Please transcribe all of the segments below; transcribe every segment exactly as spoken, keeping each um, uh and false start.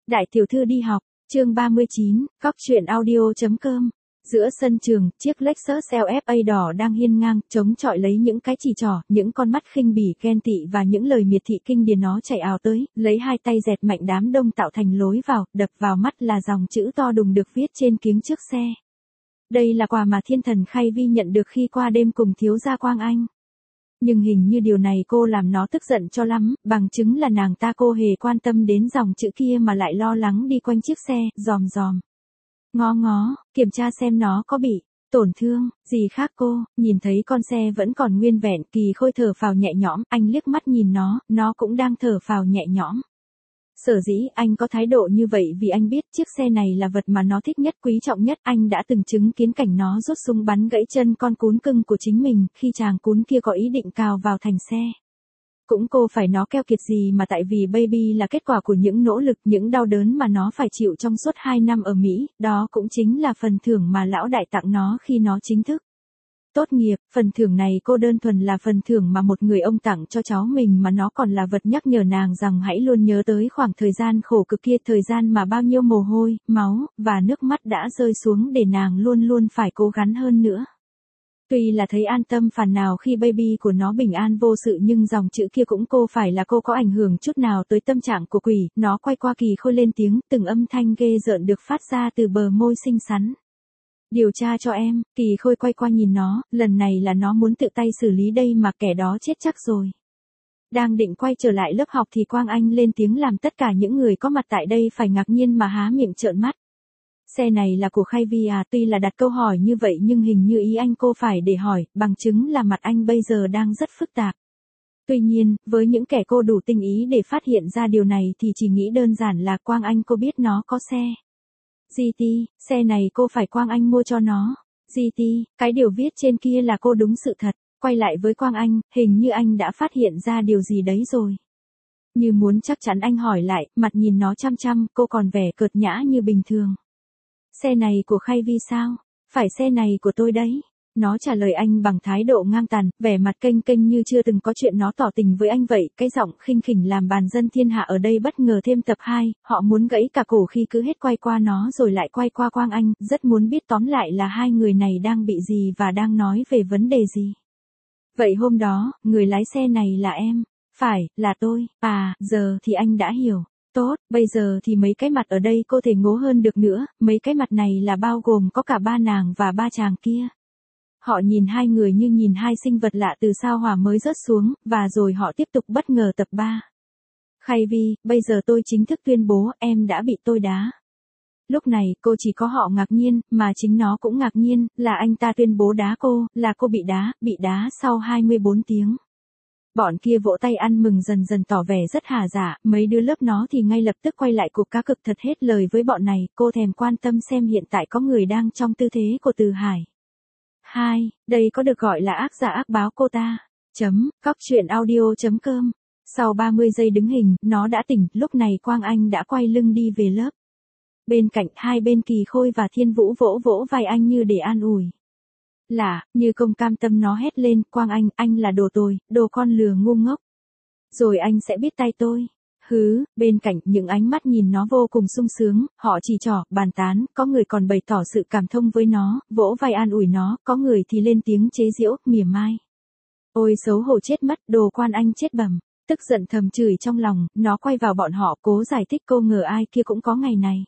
Đại tiểu thư đi học, chương ba mươi chín, cóc truyện audio.com. Giữa sân trường, chiếc Lexus lờ ép a đỏ đang hiên ngang, chống chọi lấy những cái chỉ trỏ, những con mắt khinh bỉ ghen tị và những lời miệt thị kinh điển nó chạy ào tới, lấy hai tay dẹt mạnh đám đông tạo thành lối vào, đập vào mắt là dòng chữ to đùng được viết trên kiếng trước xe. Đây là quà mà thiên thần Khay Vi nhận được khi qua đêm cùng thiếu gia Quang Anh. Nhưng hình như điều này cô làm nó tức giận cho lắm, bằng chứng là nàng ta cô hề quan tâm đến dòng chữ kia mà lại lo lắng đi quanh chiếc xe, dòm dòm. Ngó ngó, kiểm tra xem nó có bị tổn thương gì khác cô, nhìn thấy con xe vẫn còn nguyên vẹn, Kỳ Khôi thở phào nhẹ nhõm, anh liếc mắt nhìn nó, nó cũng đang thở phào nhẹ nhõm. Sở dĩ anh có thái độ như vậy vì anh biết chiếc xe này là vật mà nó thích nhất, quý trọng nhất, anh đã từng chứng kiến cảnh nó rút súng bắn gãy chân con cún cưng của chính mình, khi chàng cún kia có ý định cào vào thành xe. Cũng cô phải nó keo kiệt gì mà tại vì baby là kết quả của những nỗ lực, những đau đớn mà nó phải chịu trong suốt hai năm ở Mỹ, đó cũng chính là phần thưởng mà lão đại tặng nó khi nó chính thức tốt nghiệp. Phần thưởng này cô đơn thuần là phần thưởng mà một người ông tặng cho cháu mình, mà nó còn là vật nhắc nhở nàng rằng hãy luôn nhớ tới khoảng thời gian khổ cực kia, thời gian mà bao nhiêu mồ hôi, máu, và nước mắt đã rơi xuống để nàng luôn luôn phải cố gắng hơn nữa. Tuy là thấy an tâm phần nào khi baby của nó bình an vô sự, nhưng dòng chữ kia cũng cô phải là cô có ảnh hưởng chút nào tới tâm trạng của Quỷ. Nó quay qua Kỳ Khôi lên tiếng, từng âm thanh ghê rợn được phát ra từ bờ môi xinh xắn. Điều tra cho em. Kỳ Khôi quay qua nhìn nó, lần này là nó muốn tự tay xử lý đây mà, kẻ đó chết chắc rồi. Đang định quay trở lại lớp học thì Quang Anh lên tiếng làm tất cả những người có mặt tại đây phải ngạc nhiên mà há miệng trợn mắt. Xe này là của Khay Vi à? Tuy là đặt câu hỏi như vậy nhưng hình như ý anh cô phải để hỏi, bằng chứng là mặt anh bây giờ đang rất phức tạp. Tuy nhiên, với những kẻ cô đủ tinh ý để phát hiện ra điều này thì chỉ nghĩ đơn giản là Quang Anh cô biết nó có xe giê tê, xe này cô phải Quang Anh mua cho nó. giê tê, cái điều viết trên kia là cô đúng sự thật. Quay lại với Quang Anh, hình như anh đã phát hiện ra điều gì đấy rồi. Như muốn chắc chắn anh hỏi lại, mặt nhìn nó chăm chăm, cô còn vẻ cợt nhã như bình thường. Xe này của Khay Vi sao? Phải, xe này của tôi đấy. Nó trả lời anh bằng thái độ ngang tàn, vẻ mặt kênh kênh như chưa từng có chuyện nó tỏ tình với anh vậy. Cái giọng khinh khỉnh làm bàn dân thiên hạ ở đây bất ngờ thêm tập hai, họ muốn gãy cả cổ khi cứ hết quay qua nó rồi lại quay qua Quang Anh, rất muốn biết tóm lại là hai người này đang bị gì và đang nói về vấn đề gì. Vậy hôm đó, người lái xe này là em? Phải, là tôi. À, giờ thì anh đã hiểu. Tốt, bây giờ thì mấy cái mặt ở đây cô thể ngố hơn được nữa, mấy cái mặt này là bao gồm có cả ba nàng và ba chàng kia. Họ nhìn hai người như nhìn hai sinh vật lạ từ sao hỏa mới rớt xuống, và rồi họ tiếp tục bất ngờ tập ba. Khay Vi, bây giờ tôi chính thức tuyên bố em đã bị tôi đá. Lúc này, cô chỉ có họ ngạc nhiên, mà chính nó cũng ngạc nhiên, là anh ta tuyên bố đá cô, là cô bị đá, bị đá sau hai mươi bốn tiếng. Bọn kia vỗ tay ăn mừng dần dần tỏ vẻ rất hà dạ, mấy đứa lớp nó thì ngay lập tức quay lại cục cá cực thật hết lời với bọn này, cô thèm quan tâm xem hiện tại có người đang trong tư thế của Từ Hải. Hai, đây có được gọi là ác giả ác báo cô ta. Chấm, cóc truyện audio.com. Sau ba mươi giây đứng hình, nó đã tỉnh, lúc này Quang Anh đã quay lưng đi về lớp. Bên cạnh, hai bên Kỳ Khôi và Thiên Vũ vỗ vỗ vai anh như để an ủi. Lạ, như không cam tâm nó hét lên, Quang Anh, anh là đồ tồi, đồ con lừa ngu ngốc. Rồi anh sẽ biết tay tôi. Hứ, bên cạnh, những ánh mắt nhìn nó vô cùng sung sướng, họ chỉ trỏ, bàn tán, có người còn bày tỏ sự cảm thông với nó, vỗ vai an ủi nó, có người thì lên tiếng chế giễu, mỉa mai. Ôi xấu hổ chết mất, đồ Quan Anh chết bầm. Tức giận thầm chửi trong lòng, nó quay vào bọn họ cố giải thích, cô ngờ ai kia cũng có ngày này.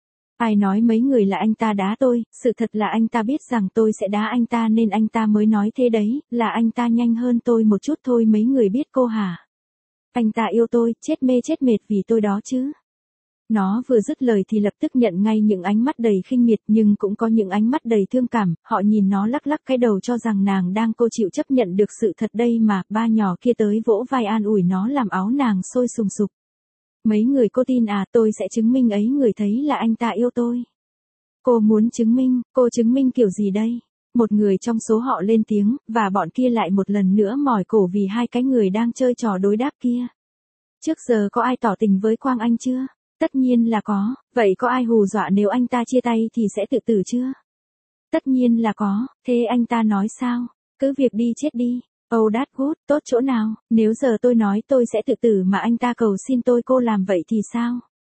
Ai nói mấy người là anh ta đá tôi, sự thật là anh ta biết rằng tôi sẽ đá anh ta nên anh ta mới nói thế đấy, là anh ta nhanh hơn tôi một chút thôi, mấy người biết cô hả? Anh ta yêu tôi, chết mê chết mệt vì tôi đó chứ. Nó vừa dứt lời thì lập tức nhận ngay những ánh mắt đầy khinh miệt, nhưng cũng có những ánh mắt đầy thương cảm, họ nhìn nó lắc lắc cái đầu cho rằng nàng đang cô chịu chấp nhận được sự thật đây mà, ba nhỏ kia tới vỗ vai an ủi nó làm áo nàng sôi sùng sục. Mấy người cô tin à? Tôi sẽ chứng minh ấy người thấy là anh ta yêu tôi. Cô muốn chứng minh, cô chứng minh kiểu gì đây? Một người trong số họ lên tiếng, và bọn kia lại một lần nữa mỏi cổ vì hai cái người đang chơi trò đối đáp kia. Trước giờ có ai tỏ tình với Quang Anh chưa? Tất nhiên là có, vậy có ai hù dọa nếu anh ta chia tay thì sẽ tự tử chưa? Tất nhiên là có, thế anh ta nói sao? Cứ việc đi chết đi. Oh that's good, tốt chỗ nào, nếu giờ tôi nói tôi sẽ tự tử mà anh ta cầu xin tôi cô làm vậy thì sao?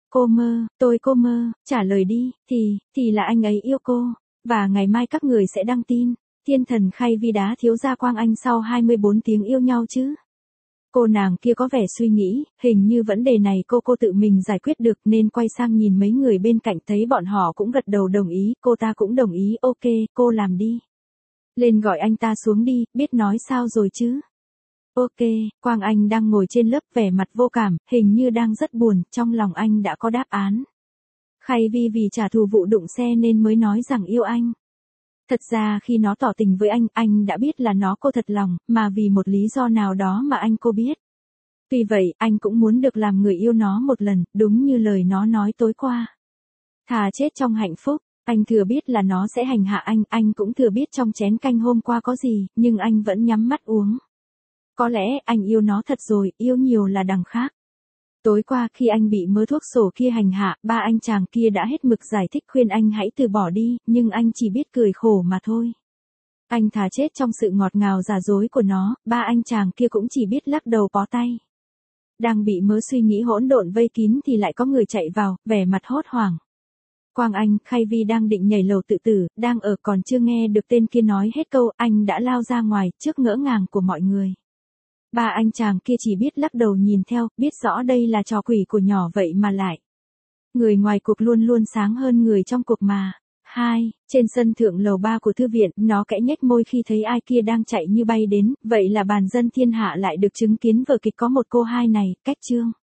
Cô mơ, tôi cô mơ, trả lời đi, thì, thì là anh ấy yêu cô, và ngày mai các người sẽ đăng tin, thiên thần Khay Vi đá thiếu gia Quang Anh sau hai mươi bốn tiếng yêu nhau chứ. Cô nàng kia có vẻ suy nghĩ, hình như vấn đề này cô cô tự mình giải quyết được nên quay sang nhìn mấy người bên cạnh thấy bọn họ cũng gật đầu đồng ý, cô ta cũng đồng ý, ok, cô làm đi. Lên gọi anh ta xuống đi, biết nói sao rồi chứ. Ok, Quang Anh đang ngồi trên lớp vẻ mặt vô cảm, hình như đang rất buồn, trong lòng anh đã có đáp án. Khay Vi vì trả thù vụ đụng xe nên mới nói rằng yêu anh. Thật ra khi nó tỏ tình với anh, anh đã biết là nó cô thật lòng, mà vì một lý do nào đó mà anh cô biết. Vì vậy, anh cũng muốn được làm người yêu nó một lần, đúng như lời nó nói tối qua. Thà chết trong hạnh phúc, anh thừa biết là nó sẽ hành hạ anh, anh cũng thừa biết trong chén canh hôm qua có gì, nhưng anh vẫn nhắm mắt uống. Có lẽ anh yêu nó thật rồi, yêu nhiều là đằng khác. Tối qua khi anh bị mớ thuốc sổ kia hành hạ, ba anh chàng kia đã hết mực giải thích khuyên anh hãy từ bỏ đi, nhưng anh chỉ biết cười khổ mà thôi. Anh thà chết trong sự ngọt ngào giả dối của nó, ba anh chàng kia cũng chỉ biết lắc đầu bó tay. Đang bị mớ suy nghĩ hỗn độn vây kín thì lại có người chạy vào, vẻ mặt hốt hoảng. Quang Anh, Khay Vi đang định nhảy lầu tự tử, đang ở còn chưa nghe được tên kia nói hết câu, anh đã lao ra ngoài, trước ngỡ ngàng của mọi người. Ba anh chàng kia chỉ biết lắc đầu nhìn theo, biết rõ đây là trò quỷ của nhỏ vậy mà lại. Người ngoài cuộc luôn luôn sáng hơn người trong cuộc mà. Hai, trên sân thượng lầu ba của thư viện, nó kẽ nhếch môi khi thấy ai kia đang chạy như bay đến, vậy là bàn dân thiên hạ lại được chứng kiến vở kịch có một cô hai này, cách chương.